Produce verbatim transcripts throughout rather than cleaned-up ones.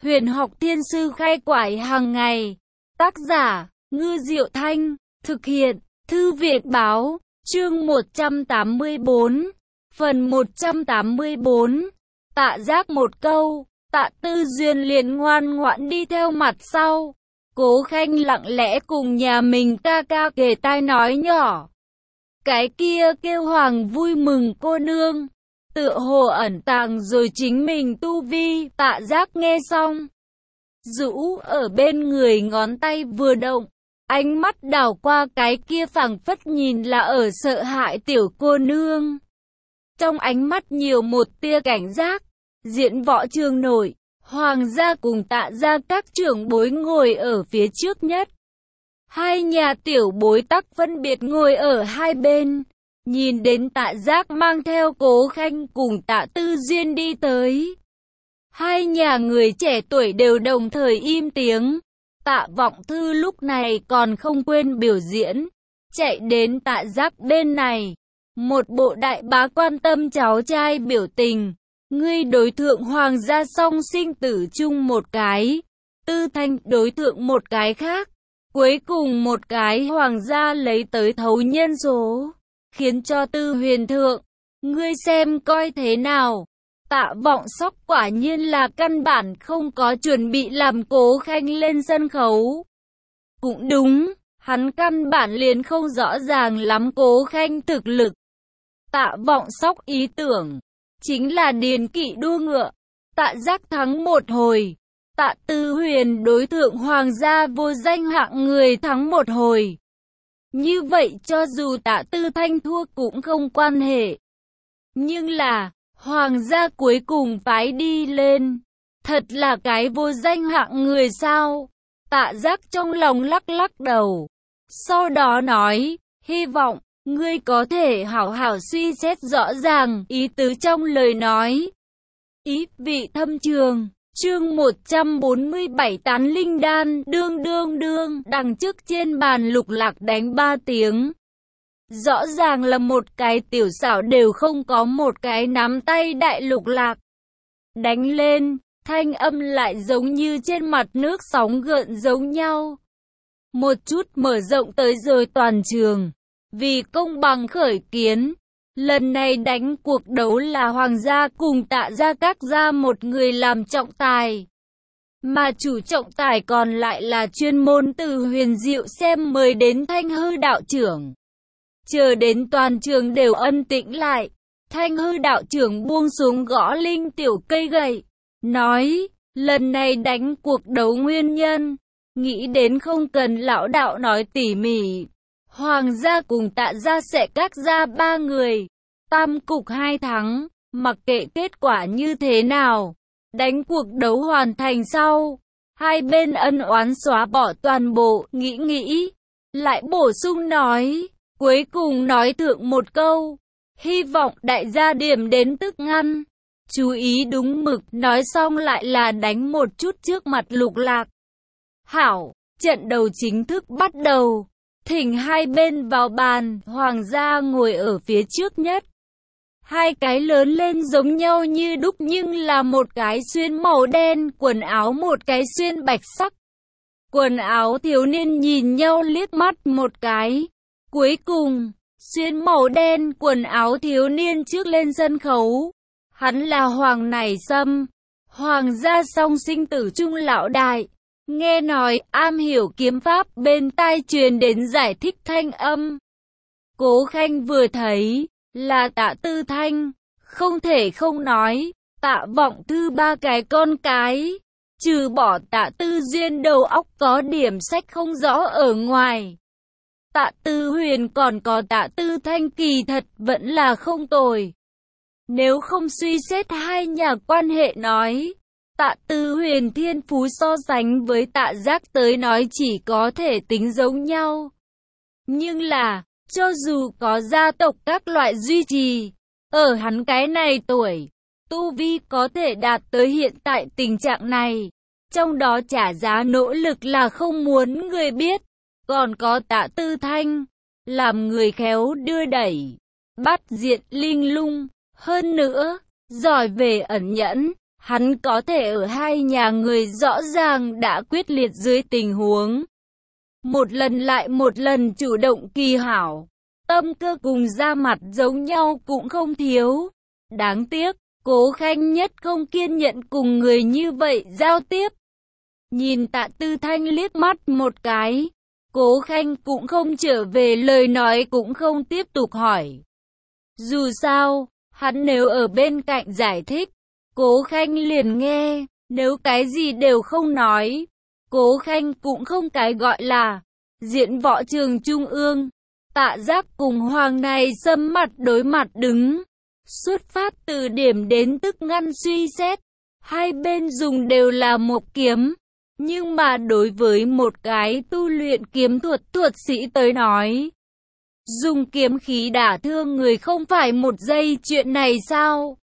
Huyền học thiên sư khai quải hàng ngày. Tác giả, Ngư Diệu Thanh. Thực hiện, Thư viện Báo. Chương một trăm tám mươi tư. Phần một trăm tám mươi tư. Tạ Giác một câu. Tạ Tư Duyên liền ngoan ngoãn đi theo mặt sau. Cố Khanh lặng lẽ cùng nhà mình ca ca kề tai nói nhỏ. Cái kia kêu Hoàng vui mừng cô nương. Tựa hồ ẩn tàng rồi chính mình tu vi. Tạ Giác nghe xong, rũ ở bên người ngón tay vừa động. Ánh mắt đảo qua cái kia phảng phất nhìn là ở sợ hãi tiểu cô nương. Trong ánh mắt nhiều một tia cảnh giác. Diễn võ trường nổi, Hoàng gia cùng Tạ gia các trưởng bối ngồi ở phía trước nhất. Hai nhà tiểu bối tắc phân biệt ngồi ở hai bên. Nhìn đến Tạ Giác mang theo Cố Khanh cùng Tạ Tư Duyên đi tới. Hai nhà người trẻ tuổi đều đồng thời im tiếng. Tạ Vọng Thư lúc này còn không quên biểu diễn. Chạy đến Tạ Giác bên này. Một bộ đại bá quan tâm cháu trai biểu tình. Ngươi đối thượng Hoàng gia song sinh tử chung một cái. Tư Thanh đối thượng một cái khác. Cuối cùng một cái Hoàng gia lấy tới thấu nhân số. Khiến cho Tư Huyền thượng. Ngươi xem coi thế nào. Tạ Vọng Sóc quả nhiên là căn bản không có chuẩn bị làm Cố Khanh lên sân khấu. Cũng đúng, hắn căn bản liền không rõ ràng lắm Cố Khanh thực lực. Tạ Vọng Sóc ý tưởng chính là điền kỵ đua ngựa. Tạ Giác thắng một hồi. Tạ Tư Huyền đối thượng Hoàng gia vô danh hạng người thắng một hồi. Như vậy cho dù Tạ Tư Thanh thua cũng không quan hệ. Nhưng là Hoàng gia cuối cùng phái đi lên. Thật là cái vô danh hạng người sao? Tạ Giác trong lòng lắc lắc đầu. Sau đó nói, hy vọng ngươi có thể hảo hảo suy xét rõ ràng ý tứ trong lời nói. Ý vị thâm trường. Chương một trăm bốn mươi bảy tán linh đan. Đương đương đương. Đằng trước trên bàn Lục Lạc đánh ba tiếng. Rõ ràng là một cái tiểu xảo đều không có một cái nắm tay đại Lục Lạc. Đánh lên, thanh âm lại giống như trên mặt nước sóng gợn giống nhau. Một chút mở rộng tới rồi toàn trường. Vì công bằng khởi kiến, lần này đánh cuộc đấu là Hoàng gia cùng Tạ gia các gia một người làm trọng tài. Mà chủ trọng tài còn lại là chuyên môn từ Huyền Diệu xem mời đến Thanh Hư đạo trưởng. Chờ đến toàn trường đều ân tĩnh lại, Thanh Hư đạo trưởng buông xuống gõ linh tiểu cây gậy, nói, lần này đánh cuộc đấu nguyên nhân, nghĩ đến không cần lão đạo nói tỉ mỉ. Hoàng gia cùng Tạ gia sẽ các gia ba người, tam cục hai thắng, mặc kệ kết quả như thế nào. Đánh cuộc đấu hoàn thành sau, hai bên ân oán xóa bỏ toàn bộ, nghĩ nghĩ, lại bổ sung nói, cuối cùng nói thượng một câu, hy vọng đại gia điểm đến tức ngăn, chú ý đúng mực, nói xong lại là đánh một chút trước mặt Lục Lạc. Hảo, trận đầu chính thức bắt đầu, thỉnh hai bên vào bàn, Hoàng gia ngồi ở phía trước nhất. Hai cái lớn lên giống nhau như đúc nhưng là một cái xuyên màu đen quần áo, một cái xuyên bạch sắc quần áo. Thiếu niên nhìn nhau liếc mắt một cái. Cuối cùng, xuyên màu đen quần áo thiếu niên trước lên sân khấu. Hắn là Hoàng Nải Sâm, Hoàng gia song sinh tử trung lão đại. Nghe nói am hiểu kiếm pháp, bên tai truyền đến giải thích thanh âm. Cố Khanh vừa thấy là Tạ Tư Thanh, không thể không nói, Tạ Vọng Thư ba cái con cái, trừ bỏ Tạ Tư Duyên đầu óc có điểm sách không rõ ở ngoài. Tạ Tư Huyền còn có Tạ Tư Thanh kỳ thật vẫn là không tồi. Nếu không suy xét hai nhà quan hệ nói, Tạ Tư Huyền thiên phú so sánh với Tạ Giác tới nói chỉ có thể tính giống nhau. Nhưng là, cho dù có gia tộc các loại duy trì, ở hắn cái này tuổi, tu vi có thể đạt tới hiện tại tình trạng này. Trong đó trả giá nỗ lực là không muốn người biết. Còn có Tạ Tư Thanh, làm người khéo đưa đẩy, bắt diện linh lung. Hơn nữa, giỏi về ẩn nhẫn, Hắn có thể ở hai nhà người rõ ràng đã quyết liệt dưới tình huống một lần lại một lần chủ động kỳ hảo. Tâm cơ cùng da mặt giống nhau cũng không thiếu. Đáng tiếc, Cố Khanh nhất không kiên nhẫn cùng người như vậy giao tiếp. Nhìn Tạ Tư Thanh liếc mắt một cái, Cố Khanh cũng không trở về, lời nói cũng không tiếp tục hỏi. Dù sao, hắn nếu ở bên cạnh giải thích, Cố Khanh liền nghe, nếu cái gì đều không nói, Cố Khanh cũng không cái gọi là diễn võ trường trung ương. Tạ Giác cùng Hoàng Này Sâm mặt đối mặt đứng, xuất phát từ điểm đến tức ngăn suy xét, hai bên dùng đều là một kiếm, nhưng mà đối với một cái tu luyện kiếm thuật thuật sĩ tới nói, dùng kiếm khí đả thương người không phải một giây chuyện này sao?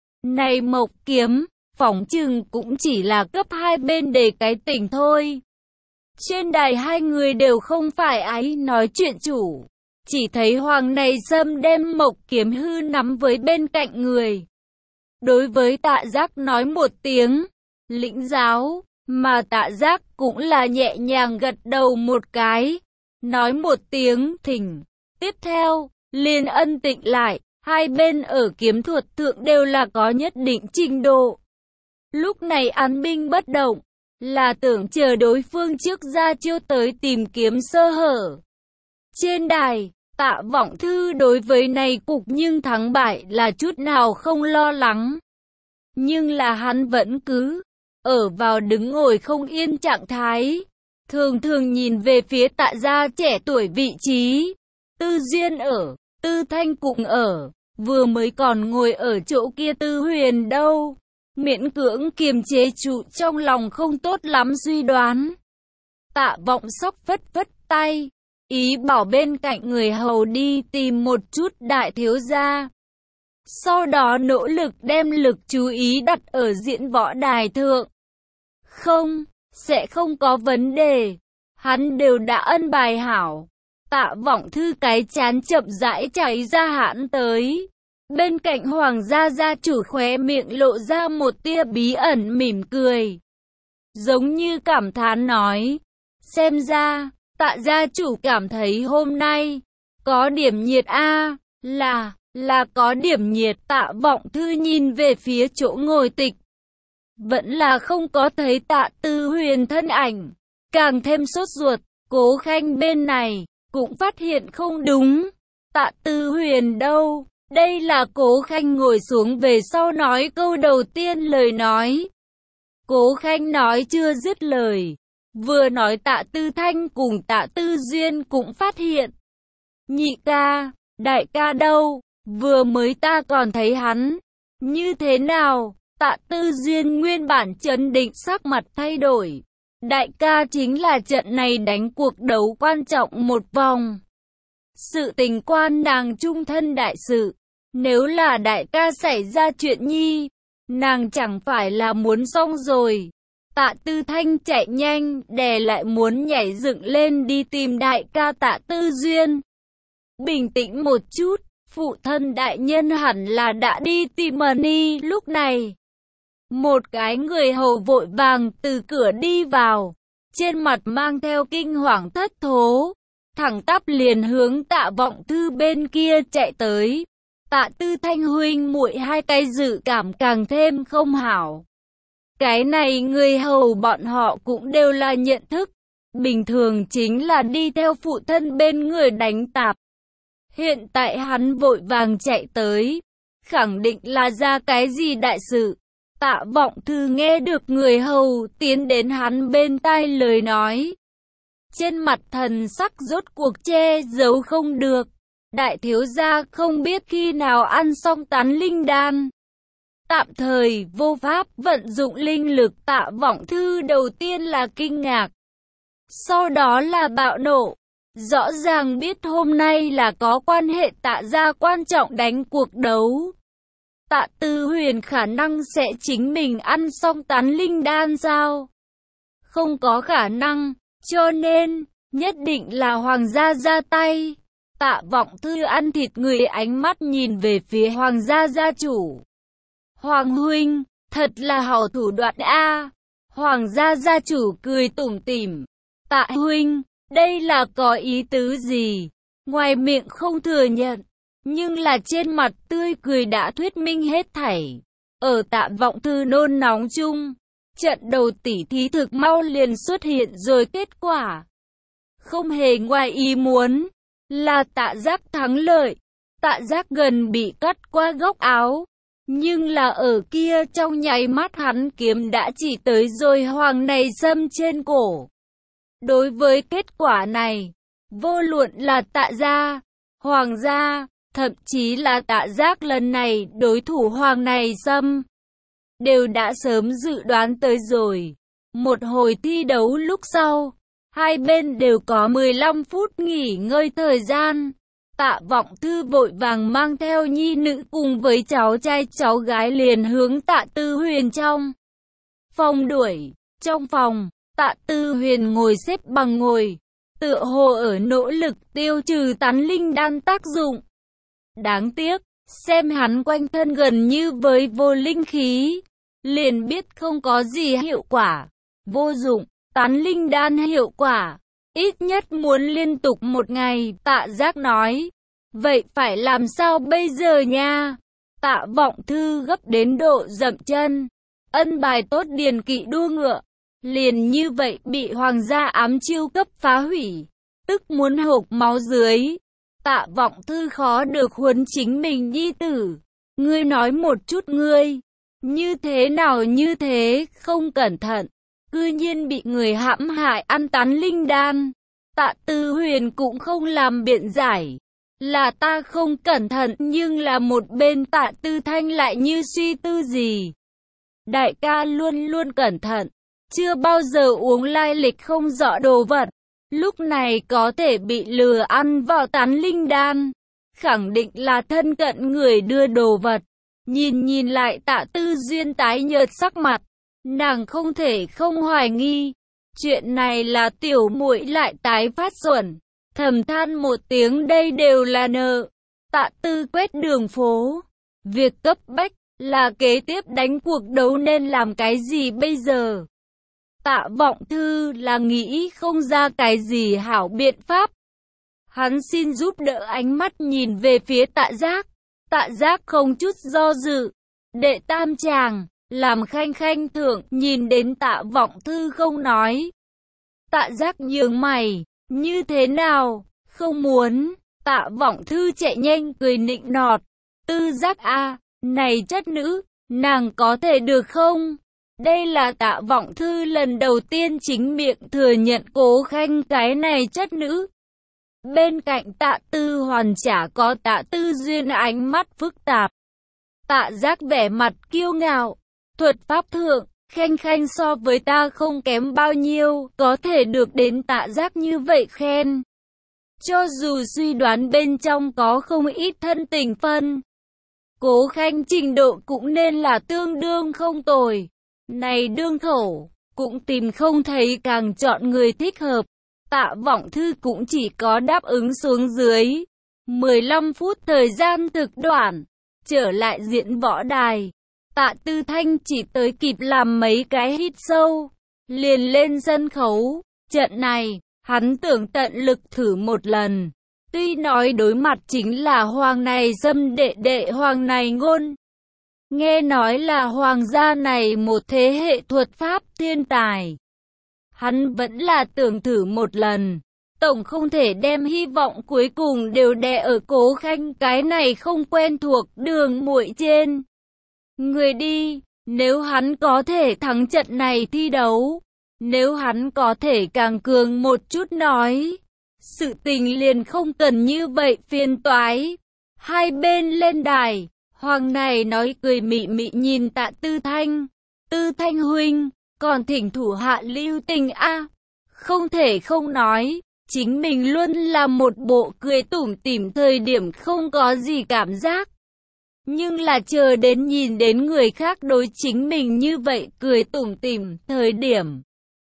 Này Mộc kiếm, phỏng chừng cũng chỉ là cấp hai bên để cái tỉnh thôi. Trên đài hai người đều không phải ái nói chuyện chủ. Chỉ thấy Hoàng Này Sâm đem Mộc kiếm hư nắm với bên cạnh người. Đối với Tạ Giác nói một tiếng, lĩnh giáo, mà Tạ Giác cũng là nhẹ nhàng gật đầu một cái, nói một tiếng thỉnh. Tiếp theo, liền ân tịnh lại, hai bên ở kiếm thuật thượng đều là có nhất định trình độ. Lúc này án binh bất động, là tưởng chờ đối phương trước ra chiêu tới tìm kiếm sơ hở. Trên đài, Tạ Vọng Thư đối với này cục nhưng thắng bại là chút nào không lo lắng. Nhưng là hắn vẫn cứ ở vào đứng ngồi không yên trạng thái, thường thường nhìn về phía Tạ gia trẻ tuổi vị trí. Tư Duyên ở, Tư Thanh cũng ở, vừa mới còn ngồi ở chỗ kia Tư Huyền đâu. Miễn cưỡng kiềm chế trụ trong lòng không tốt lắm suy đoán. Tạ Vọng Sóc phất phất tay, ý bảo bên cạnh người hầu đi tìm một chút đại thiếu gia. Sau đó nỗ lực đem lực chú ý đặt ở diễn võ đài thượng. Không, sẽ không có vấn đề. Hắn đều đã ân bài hảo. Tạ Vọng Thư cái chán chậm rãi chảy ra hãn tới. Bên cạnh Hoàng gia gia chủ khóe miệng lộ ra một tia bí ẩn mỉm cười. Giống như cảm thán nói, xem ra, Tạ gia chủ cảm thấy hôm nay có điểm nhiệt a, là, là có điểm nhiệt. Tạ Vọng Thư nhìn về phía chỗ ngồi tịch. Vẫn là không có thấy Tạ Tư Huyền thân ảnh, càng thêm sốt ruột. Cố Khanh bên này cũng phát hiện không đúng. Tạ Tư Huyền đâu? Đây là Cố Khanh ngồi xuống về sau nói câu đầu tiên lời nói. Cố Khanh nói chưa dứt lời, vừa nói Tạ Tư Thanh cùng Tạ Tư Duyên cũng phát hiện. Nhị ca, đại ca đâu? Vừa mới ta còn thấy hắn. Như thế nào? Tạ Tư Duyên nguyên bản trấn định sắc mặt thay đổi. Đại ca chính là trận này đánh cuộc đấu quan trọng một vòng. Sự tình quan nàng trung thân đại sự. Nếu là đại ca xảy ra chuyện nhi, nàng chẳng phải là muốn xong rồi. Tạ Tư Thanh chạy nhanh, đè lại muốn nhảy dựng lên đi tìm đại ca Tạ Tư Duyên. Bình tĩnh một chút, phụ thân đại nhân hẳn là đã đi tìm Mani. Lúc này, một cái người hầu vội vàng từ cửa đi vào, trên mặt mang theo kinh hoàng thất thố, thẳng tắp liền hướng Tạ Vọng Thư bên kia chạy tới. Tạ Tư Thanh huynh muội hai cái dự cảm càng thêm không hảo. Cái này người hầu bọn họ cũng đều là nhận thức, bình thường chính là đi theo phụ thân bên người đánh tạp. Hiện tại hắn vội vàng chạy tới, khẳng định là ra cái gì đại sự. Tạ Vọng Thư nghe được người hầu tiến đến hắn bên tai lời nói. Trên mặt thần sắc rốt cuộc che giấu không được. Đại thiếu gia không biết khi nào ăn xong tán linh đan, tạm thời vô pháp vận dụng linh lực. Tạ Vọng Thư đầu tiên là kinh ngạc, sau đó là bạo nộ. Rõ ràng biết hôm nay là có quan hệ Tạ gia quan trọng đánh cuộc đấu. Tạ Tư Huyền khả năng sẽ chính mình ăn xong tán linh đan sao? Không có khả năng, cho nên nhất định là Hoàng gia ra tay. Tạ Vọng Thư ăn thịt người, ánh mắt nhìn về phía Hoàng gia gia chủ. Hoàng huynh, Thật là hảo thủ đoạn a. Hoàng gia gia chủ cười tủm tỉm. Tạ huynh, đây là có ý tứ gì? Ngoài miệng không thừa nhận, nhưng là trên mặt tươi cười đã thuyết minh hết thảy. Ở Tạ Vọng Thư nôn nóng chung, trận đầu tỉ thí thực mau liền xuất hiện rồi, kết quả không hề ngoài ý muốn, là Tạ Giác thắng lợi. Tạ Giác gần bị cắt qua góc áo, nhưng là ở kia trong nháy mắt hắn kiếm đã chỉ tới rồi Hoàng Này Sâm trên cổ. Đối với kết quả này, vô luận là Tạ gia, Hoàng gia, thậm chí là Tạ Giác lần này đối thủ Hoàng Này Sâm, đều đã sớm dự đoán tới rồi. Một hồi thi đấu lúc sau, hai bên đều có mười lăm phút nghỉ ngơi thời gian. Tạ Vọng Thư vội vàng mang theo nhi nữ cùng với cháu trai cháu gái liền hướng Tạ Tư Huyền trong phòng đuổi. Trong phòng, Tạ Tư Huyền ngồi xếp bằng ngồi, tựa hồ ở nỗ lực tiêu trừ tán linh đan tác dụng. Đáng tiếc, xem hắn quanh thân gần như với vô linh khí, liền biết không có gì hiệu quả. Vô dụng, tán linh đan hiệu quả ít nhất muốn liên tục một ngày. Tạ Giác nói, vậy phải làm sao bây giờ nha? Tạ Vọng Thư gấp đến độ dậm chân. Ân bài tốt điền kỵ đua ngựa, liền như vậy bị hoàng gia ám chiêu cấp phá hủy, tức muốn hộc máu dưới. Tạ Vọng Thư khó được huấn chính mình nhi tử. Ngươi nói một chút, ngươi như thế nào như thế, không cẩn thận cư nhiên bị người hãm hại ăn tán linh đan. Tạ Tư Huyền cũng không làm biện giải, là ta không cẩn thận, nhưng là một bên Tạ Tư Thanh lại như suy tư gì. Đại ca luôn luôn cẩn thận, chưa bao giờ uống lai lịch không rõ đồ vật, lúc này có thể bị lừa ăn vào tán linh đan, khẳng định là thân cận người đưa đồ vật. Nhìn nhìn lại Tạ Tư Duyên tái nhợt sắc mặt, nàng không thể không hoài nghi, chuyện này là tiểu muội lại tái phát xuẩn. Thầm than một tiếng, đây đều là nợ. Tạ Tư quét đường phố, việc cấp bách là kế tiếp đánh cuộc đấu nên làm cái gì bây giờ? Tạ Vọng Thư là nghĩ không ra cái gì hảo biện pháp. Hắn xin giúp đỡ, ánh mắt nhìn về phía Tạ Giác. Tạ Giác không chút do dự, đệ tam chàng, làm khanh khanh thượng, nhìn đến Tạ Vọng Thư không nói. Tạ Giác nhướng mày, như thế nào, không muốn? Tạ Vọng Thư chạy nhanh cười nịnh nọt, Tư Giác a, này chất nữ, nàng có thể được không? Đây là Tạ Vọng Thư lần đầu tiên chính miệng thừa nhận Cố Khanh cái này chất nữ. Bên cạnh Tạ Tư Hoàn chả có Tạ Tư Duyên ánh mắt phức tạp. Tạ Giác vẻ mặt kiêu ngạo, thuật pháp thượng, Khanh Khanh so với ta không kém bao nhiêu, có thể được đến Tạ Giác như vậy khen. Cho dù suy đoán bên trong có không ít thân tình phân, Cố Khanh trình độ cũng nên là tương đương không tồi. Này đương khẩu, cũng tìm không thấy càng chọn người thích hợp. Tạ Vọng Thư cũng chỉ có đáp ứng xuống dưới. mười lăm phút thời gian thực đoạn, trở lại diễn võ đài. Tạ Tư Thanh chỉ tới kịp làm mấy cái hít sâu, liền lên sân khấu. Trận này, hắn tưởng tận lực thử một lần. Tuy nói đối mặt chính là Hoàng Này Sâm đệ đệ Hoàng Này Ngôn. Nghe nói là hoàng gia này một thế hệ thuật pháp thiên tài. Hắn vẫn là tưởng thử một lần. Tổng không thể đem hy vọng cuối cùng đều đè ở Cố Khanh cái này không quen thuộc đường muội trên người đi. Nếu hắn có thể thắng trận này thi đấu, nếu hắn có thể càng cường một chút nói, sự tình liền không cần như vậy phiền toái. Hai bên lên đài, Hoàng này nói cười mị mị nhìn Tạ Tư Thanh. Tư Thanh huynh, còn thỉnh thủ hạ lưu tình a. Không thể không nói, chính mình luôn là một bộ cười tủm tỉm, thời điểm không có gì cảm giác. Nhưng là chờ đến nhìn đến người khác đối chính mình như vậy cười tủm tỉm, thời điểm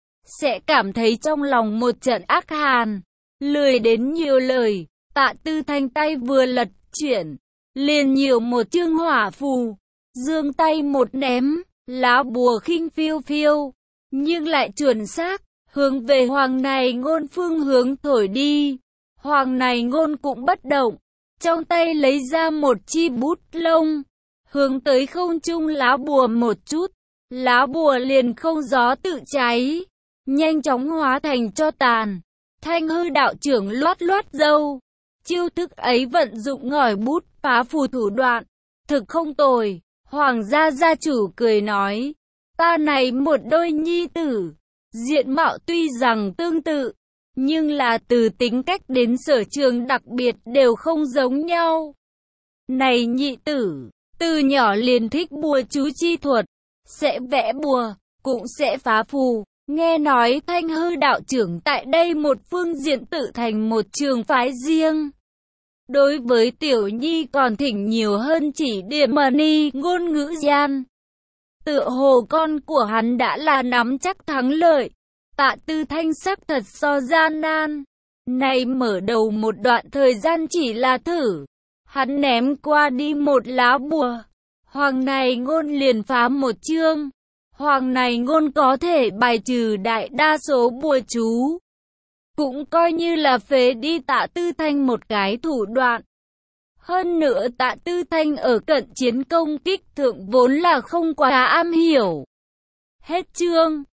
sẽ cảm thấy trong lòng một trận ác hàn. Lười đến nhiều lời, Tạ Tư Thanh tay vừa lật chuyển, liền nhiều một chương hỏa phù, giương tay một ném, lá bùa khinh phiêu phiêu, nhưng lại chuẩn xác, hướng về Hoàng Này Ngôn phương hướng thổi đi. Hoàng Này Ngôn cũng bất động, trong tay lấy ra một chi bút lông, hướng tới không trung lá bùa một chút, lá bùa liền không gió tự cháy, nhanh chóng hóa thành tro tàn. Thanh Hư đạo trưởng loát loát râu, chiêu thức ấy vận dụng ngòi bút phá phù thủ đoạn, thực không tồi. Hoàng gia gia chủ cười nói, ta này một đôi nhi tử, diện mạo tuy rằng tương tự, nhưng là từ tính cách đến sở trường đặc biệt đều không giống nhau. Này nhị tử, từ nhỏ liền thích bùa chú chi thuật, sẽ vẽ bùa, cũng sẽ phá phù. Nghe nói Thanh Hư đạo trưởng tại đây một phương diện tự thành một trường phái riêng. Đối với tiểu nhi còn thỉnh nhiều hơn chỉ điểm mà ni ngôn ngữ gian. Tựa hồ con của hắn đã là nắm chắc thắng lợi. Tạ Tư Thanh sắc thật so gian nan. Này mở đầu một đoạn thời gian chỉ là thử. Hắn ném qua đi một lá bùa. Hoàng Này Ngôn liền phá một chương. Hoàng Này Ngôn có thể bài trừ đại đa số bùa chú. Cũng coi như là phế đi Tạ Tư Thanh một cái thủ đoạn. Hơn nữa Tạ Tư Thanh ở cận chiến công kích thượng vốn là không quá am hiểu. Hết chương.